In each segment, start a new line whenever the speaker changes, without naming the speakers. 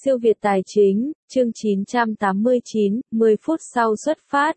Siêu Việt Tài Chính, chương 989, 10 phút sau xuất phát.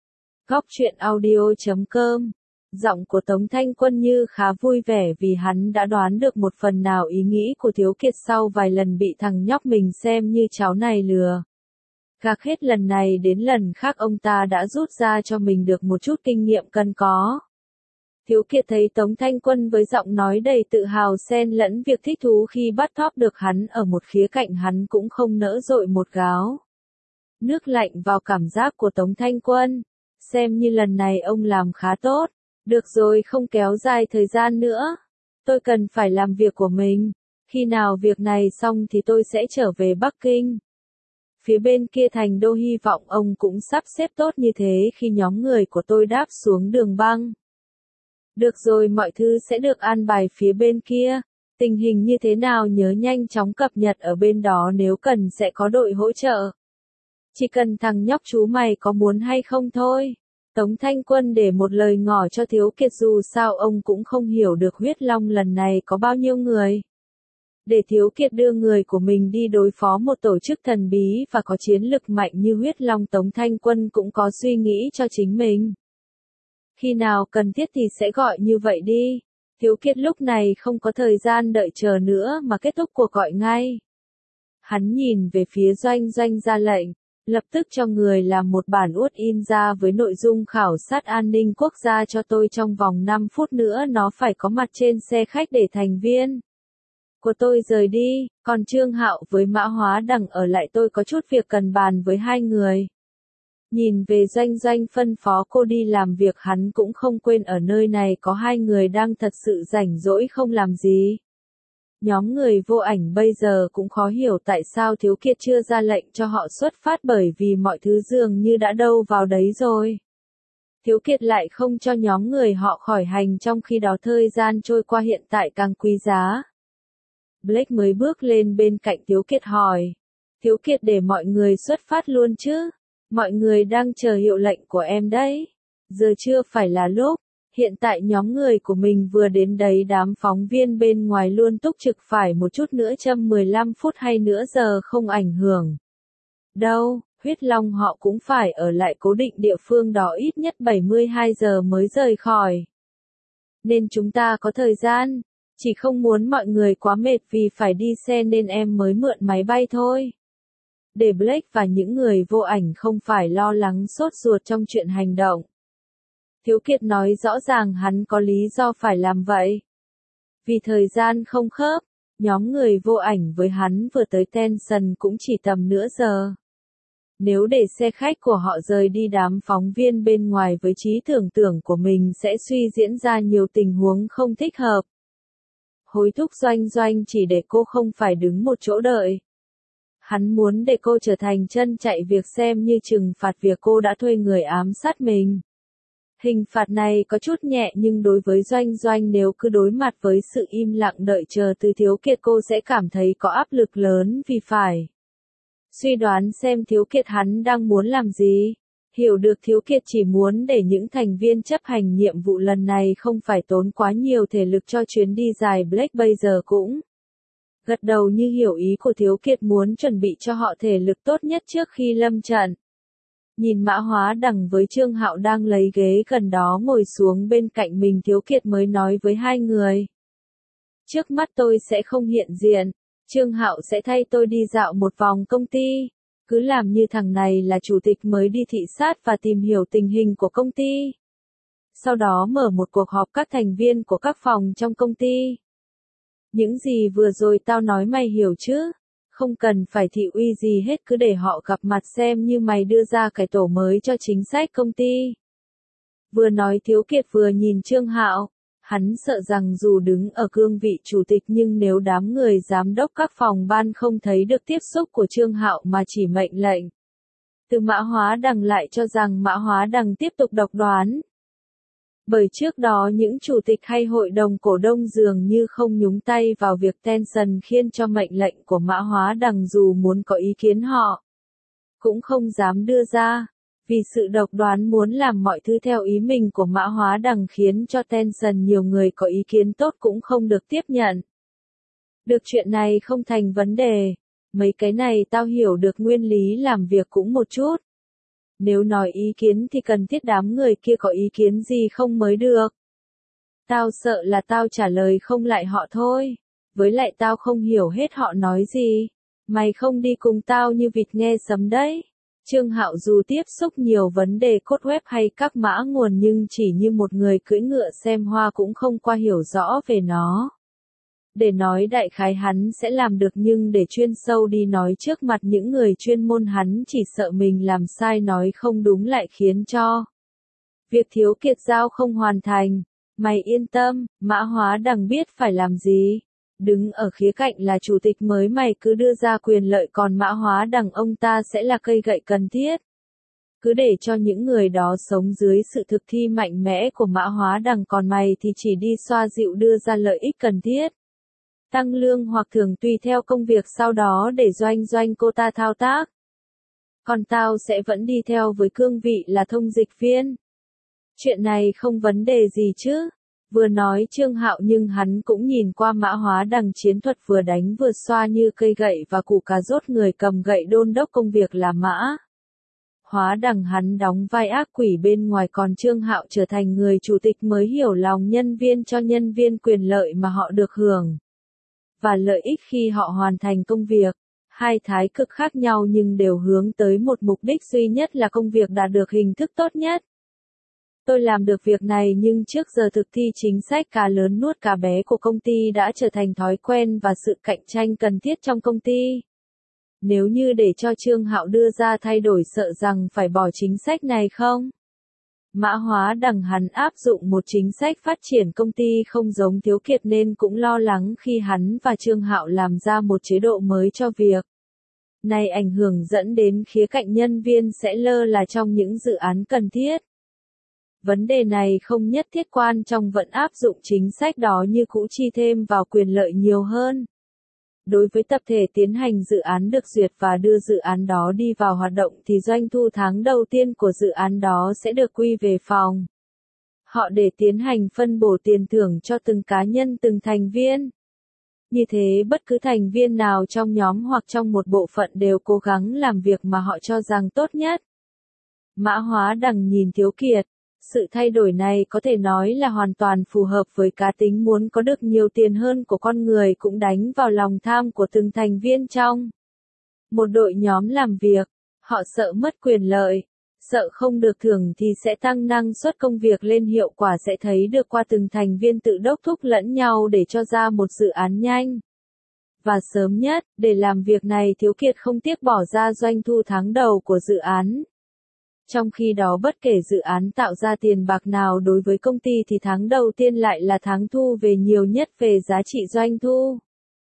Góc truyện audio.com. Giọng của Tống Thanh Quân như khá vui vẻ vì hắn đã đoán được một phần nào ý nghĩ của Thiếu Kiệt sau vài lần bị thằng nhóc mình xem như cháu này lừa. Gạc hết lần này đến lần khác ông ta đã rút ra cho mình được một chút kinh nghiệm cần có. Thiếu Kiệt thấy Tống Thanh Quân với giọng nói đầy tự hào xen lẫn việc thích thú khi bắt thóp được hắn ở một khía cạnh hắn cũng không nỡ dội một gáo nước lạnh vào cảm giác của Tống Thanh Quân. Xem như lần này ông làm khá tốt. Được rồi, không kéo dài thời gian nữa. Tôi cần phải làm việc của mình. Khi nào việc này xong thì tôi sẽ trở về Bắc Kinh. Phía bên kia thành đô hy vọng ông cũng sắp xếp tốt như thế khi nhóm người của tôi đáp xuống đường băng. Được rồi, mọi thứ sẽ được an bài phía bên kia. Tình hình như thế nào nhớ nhanh chóng cập nhật ở bên đó, nếu cần sẽ có đội hỗ trợ. Chỉ cần thằng nhóc chú mày có muốn hay không thôi. Tống Thanh Quân để một lời ngỏ cho Thiếu Kiệt, dù sao ông cũng không hiểu được huyết long lần này có bao nhiêu người. Để Thiếu Kiệt đưa người của mình đi đối phó một tổ chức thần bí và có chiến lực mạnh như huyết long, Tống Thanh Quân cũng có suy nghĩ cho chính mình. Khi nào cần thiết thì sẽ gọi như vậy đi. Thiếu Kiệt lúc này không có thời gian đợi chờ nữa mà kết thúc cuộc gọi ngay. Hắn nhìn về phía Doanh Doanh ra lệnh, lập tức cho người làm một bản út in ra với nội dung khảo sát an ninh quốc gia cho tôi, trong vòng 5 phút nữa nó phải có mặt trên xe khách để thành viên của tôi rời đi, còn Trương Hạo với Mã Hóa Đằng ở lại, tôi có chút việc cần bàn với hai người. Nhìn về Doanh Doanh phân phó cô đi làm việc, hắn cũng không quên ở nơi này có hai người đang thật sự rảnh rỗi không làm gì. Nhóm người Vô Ảnh bây giờ cũng khó hiểu tại sao Thiếu Kiệt chưa ra lệnh cho họ xuất phát, bởi vì mọi thứ dường như đã đâu vào đấy rồi. Thiếu Kiệt lại không cho nhóm người họ khỏi hành, trong khi đó thời gian trôi qua hiện tại càng quý giá. Blake mới bước lên bên cạnh Thiếu Kiệt hỏi. Thiếu Kiệt, để mọi người xuất phát luôn chứ? Mọi người đang chờ hiệu lệnh của em đấy. Giờ chưa phải là lúc. Hiện tại nhóm người của mình vừa đến đấy, đám phóng viên bên ngoài luôn túc trực, phải một chút nữa châm 15 phút hay nữa giờ không ảnh hưởng đâu. Huyết Long họ cũng phải ở lại cố định địa phương đó ít nhất 72 giờ mới rời khỏi. Nên chúng ta có thời gian. Chỉ không muốn mọi người quá mệt vì phải đi xe nên em mới mượn máy bay thôi. Để Blake và những người Vô Ảnh không phải lo lắng sốt ruột trong chuyện hành động. Thiếu Kiệt nói rõ ràng hắn có lý do phải làm vậy. Vì thời gian không khớp, nhóm người Vô Ảnh với hắn vừa tới Tension cũng chỉ tầm nửa giờ. Nếu để xe khách của họ rời đi, đám phóng viên bên ngoài với trí tưởng tượng của mình sẽ suy diễn ra nhiều tình huống không thích hợp. Hối thúc Doanh Doanh chỉ để cô không phải đứng một chỗ đợi. Hắn muốn để cô trở thành chân chạy việc, xem như trừng phạt việc cô đã thuê người ám sát mình. Hình phạt này có chút nhẹ nhưng đối với Doanh Doanh, nếu cứ đối mặt với sự im lặng đợi chờ từ Thiếu Kiệt, cô sẽ cảm thấy có áp lực lớn vì phải suy đoán xem Thiếu Kiệt hắn đang muốn làm gì. Hiểu được Thiếu Kiệt chỉ muốn để những thành viên chấp hành nhiệm vụ lần này không phải tốn quá nhiều thể lực cho chuyến đi dài, Blake bây giờ cũng gật đầu như hiểu ý của Thiếu Kiệt, muốn chuẩn bị cho họ thể lực tốt nhất trước khi lâm trận. Nhìn Mã Hóa Đằng với Trương Hạo đang lấy ghế gần đó ngồi xuống bên cạnh mình, Thiếu Kiệt mới nói với hai người. Trước mắt tôi sẽ không hiện diện, Trương Hạo sẽ thay tôi đi dạo một vòng công ty. Cứ làm như thằng này là chủ tịch mới đi thị sát và tìm hiểu tình hình của công ty. Sau đó mở một cuộc họp các thành viên của các phòng trong công ty. Những gì vừa rồi tao nói mày hiểu chứ? Không cần phải thị uy gì hết, cứ để họ gặp mặt xem như mày đưa ra cải tổ mới cho chính sách công ty. Vừa nói Thiếu Kiệt vừa nhìn Trương Hạo. Hắn sợ rằng dù đứng ở cương vị chủ tịch nhưng nếu đám người giám đốc các phòng ban không thấy được tiếp xúc của Trương Hạo mà chỉ mệnh lệnh từ Mã Hóa Đằng, lại cho rằng Mã Hóa Đằng tiếp tục độc đoán. Bởi trước đó những chủ tịch hay hội đồng cổ đông dường như không nhúng tay vào việc Tension khiến cho mệnh lệnh của Mã Hóa Đằng, dù muốn có ý kiến họ cũng không dám đưa ra. Vì sự độc đoán muốn làm mọi thứ theo ý mình của Mã Hóa Đằng khiến cho Tension nhiều người có ý kiến tốt cũng không được tiếp nhận. Được, chuyện này không thành vấn đề. Mấy cái này tao hiểu được nguyên lý làm việc cũng một chút. Nếu nói ý kiến thì cần thiết đám người kia có ý kiến gì không mới được. Tao sợ là tao trả lời không lại họ thôi. Với lại tao không hiểu hết họ nói gì. Mày không đi cùng tao như vịt nghe sấm đấy. Trương Hạo dù tiếp xúc nhiều vấn đề code web hay các mã nguồn nhưng chỉ như một người cưỡi ngựa xem hoa cũng không qua hiểu rõ về nó. Để nói đại khái hắn sẽ làm được nhưng để chuyên sâu đi nói trước mặt những người chuyên môn hắn chỉ sợ mình làm sai nói không đúng lại khiến cho việc Thiếu Kiệt giao không hoàn thành. Mày yên tâm, Mã Hóa Đằng biết phải làm gì. Đứng ở khía cạnh là chủ tịch mới mày cứ đưa ra quyền lợi còn Mã Hóa Đằng ông ta sẽ là cây gậy cần thiết. Cứ để cho những người đó sống dưới sự thực thi mạnh mẽ của Mã Hóa Đằng còn mày thì chỉ đi xoa dịu đưa ra lợi ích cần thiết. Tăng lương hoặc thưởng tùy theo công việc sau đó để doanh cô ta thao tác. Còn tao sẽ vẫn đi theo với cương vị là thông dịch viên. Chuyện này không vấn đề gì chứ. Vừa nói Trương Hạo nhưng hắn cũng nhìn qua Mã Hóa Đằng chiến thuật vừa đánh vừa xoa như cây gậy và củ cà rốt người cầm gậy đôn đốc công việc là Mã Hóa Đằng hắn đóng vai ác quỷ bên ngoài còn Trương Hạo trở thành người chủ tịch mới hiểu lòng nhân viên cho nhân viên quyền lợi mà họ được hưởng. Và lợi ích khi họ hoàn thành công việc. Hai thái cực khác nhau nhưng đều hướng tới một mục đích duy nhất là công việc đạt được hình thức tốt nhất. Tôi làm được việc này nhưng trước giờ thực thi chính sách cá lớn nuốt cá bé của công ty đã trở thành thói quen và sự cạnh tranh cần thiết trong công ty. Nếu như để cho Trương Hạo đưa ra thay đổi sợ rằng phải bỏ chính sách này không? Mã Hóa Đằng hắn áp dụng một chính sách phát triển công ty không giống Thiếu Kiệt nên cũng lo lắng khi hắn và Trương Hạo làm ra một chế độ mới cho việc. Này ảnh hưởng dẫn đến khía cạnh nhân viên sẽ lơ là trong những dự án cần thiết. Vấn đề này không nhất thiết quan trong vẫn áp dụng chính sách đó như cũ chi thêm vào quyền lợi nhiều hơn. Đối với tập thể tiến hành dự án được duyệt và đưa dự án đó đi vào hoạt động thì doanh thu tháng đầu tiên của dự án đó sẽ được quy về phòng họ để tiến hành phân bổ tiền thưởng cho từng cá nhân từng thành viên. Như thế bất cứ thành viên nào trong nhóm hoặc trong một bộ phận đều cố gắng làm việc mà họ cho rằng tốt nhất. Mã Hóa Đằng nhìn Thiếu Kiệt. Sự thay đổi này có thể nói là hoàn toàn phù hợp với cá tính muốn có được nhiều tiền hơn của con người cũng đánh vào lòng tham của từng thành viên trong một đội nhóm làm việc. Họ sợ mất quyền lợi, sợ không được thưởng thì sẽ tăng năng suất công việc lên hiệu quả sẽ thấy được qua từng thành viên tự đốc thúc lẫn nhau để cho ra một dự án nhanh. Và sớm nhất, để làm việc này Thiếu Kiệt không tiếc bỏ ra doanh thu tháng đầu của dự án. Trong khi đó bất kể dự án tạo ra tiền bạc nào đối với công ty thì tháng đầu tiên lại là tháng thu về nhiều nhất về giá trị doanh thu.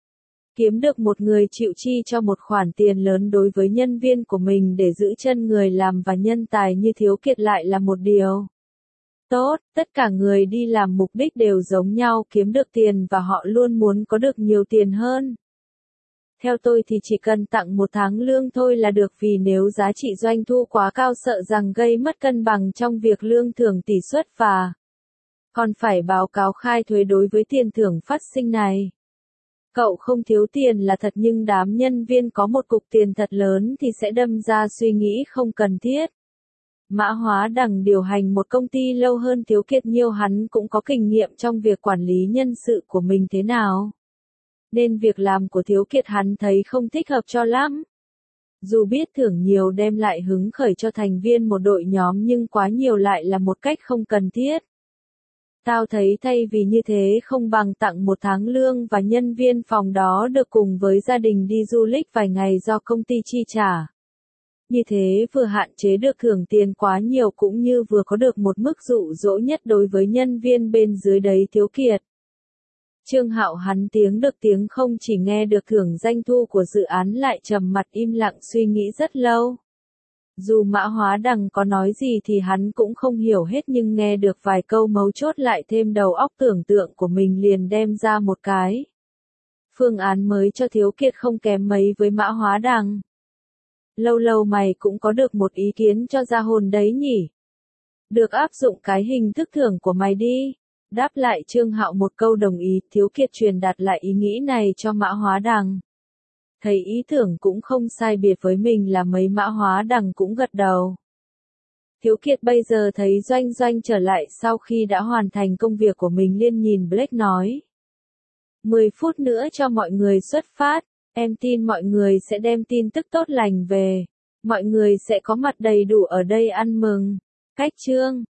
Kiếm được một người chịu chi cho một khoản tiền lớn đối với nhân viên của mình để giữ chân người làm và nhân tài như Thiếu Kiệt lại là một điều tốt. Tất cả người đi làm mục đích đều giống nhau kiếm được tiền và họ luôn muốn có được nhiều tiền hơn. Theo tôi thì chỉ cần tặng một tháng lương thôi là được vì nếu giá trị doanh thu quá cao sợ rằng gây mất cân bằng trong việc lương thưởng tỷ suất và còn phải báo cáo khai thuế đối với tiền thưởng phát sinh này. Cậu không thiếu tiền là thật nhưng đám nhân viên có một cục tiền thật lớn thì sẽ đâm ra suy nghĩ không cần thiết. Mã Hóa Đằng điều hành một công ty lâu hơn Thiếu Kiệt nhiều hắn cũng có kinh nghiệm trong việc quản lý nhân sự của mình thế nào. Nên việc làm của Thiếu Kiệt hắn thấy không thích hợp cho lắm. Dù biết thưởng nhiều đem lại hứng khởi cho thành viên một đội nhóm nhưng quá nhiều lại là một cách không cần thiết. Tao thấy thay vì như thế không bằng tặng một tháng lương và nhân viên phòng đó được cùng với gia đình đi du lịch vài ngày do công ty chi trả. Như thế vừa hạn chế được thưởng tiền quá nhiều cũng như vừa có được một mức dụ dỗ nhất đối với nhân viên bên dưới đấy Thiếu Kiệt. Trương Hạo hắn tiếng được tiếng không chỉ nghe được thưởng doanh thu của dự án lại trầm mặt im lặng suy nghĩ rất lâu. Dù Mã Hóa Đằng có nói gì thì hắn cũng không hiểu hết nhưng nghe được vài câu mấu chốt lại thêm đầu óc tưởng tượng của mình liền đem ra một cái phương án mới cho Thiếu Kiệt không kém mấy với Mã Hóa Đằng. Lâu lâu mày cũng có được một ý kiến cho ra hồn đấy nhỉ? Được áp dụng cái hình thức thưởng của mày đi. Đáp lại Trương Hạo một câu đồng ý, Thiếu Kiệt truyền đạt lại ý nghĩ này cho Mã Hóa Đằng. Thấy ý tưởng cũng không sai biệt với mình là mấy Mã Hóa Đằng cũng gật đầu. Thiếu Kiệt bây giờ thấy Doanh Doanh trở lại sau khi đã hoàn thành công việc của mình liền nhìn Blake nói. 10 phút nữa cho mọi người xuất phát, em tin mọi người sẽ đem tin tức tốt lành về. Mọi người sẽ có mặt đầy đủ ở đây ăn mừng. Cách chương